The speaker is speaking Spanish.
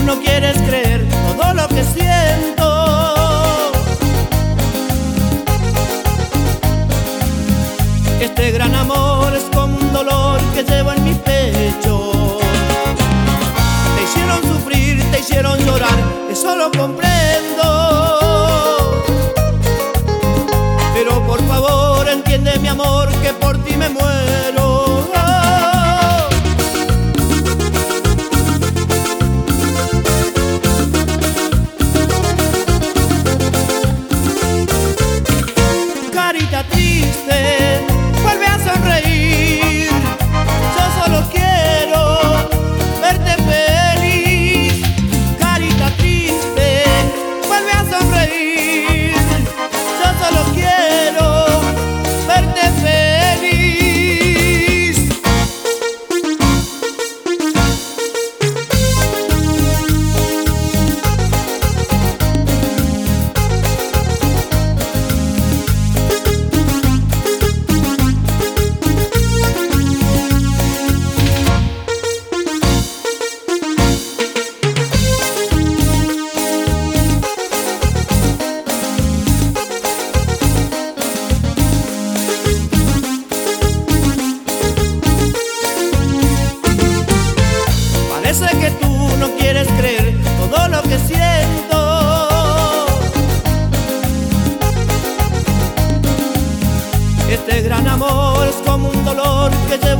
no quieres creer todo lo que siento. Este gran amor es como un dolor que llevo en mi pecho. Te hicieron sufrir, te hicieron llorar, eso lo comprendo. Pero por favor entiende mi amor, que por ti me muero. Carita triste, vuelve a sonreír. Yo solo quiero verte feliz. Carita triste, vuelve a sonreír. Yo solo quiero verte feliz. Parece que tú no quieres creer todo lo que siento. Este gran amor es como un dolor que llevo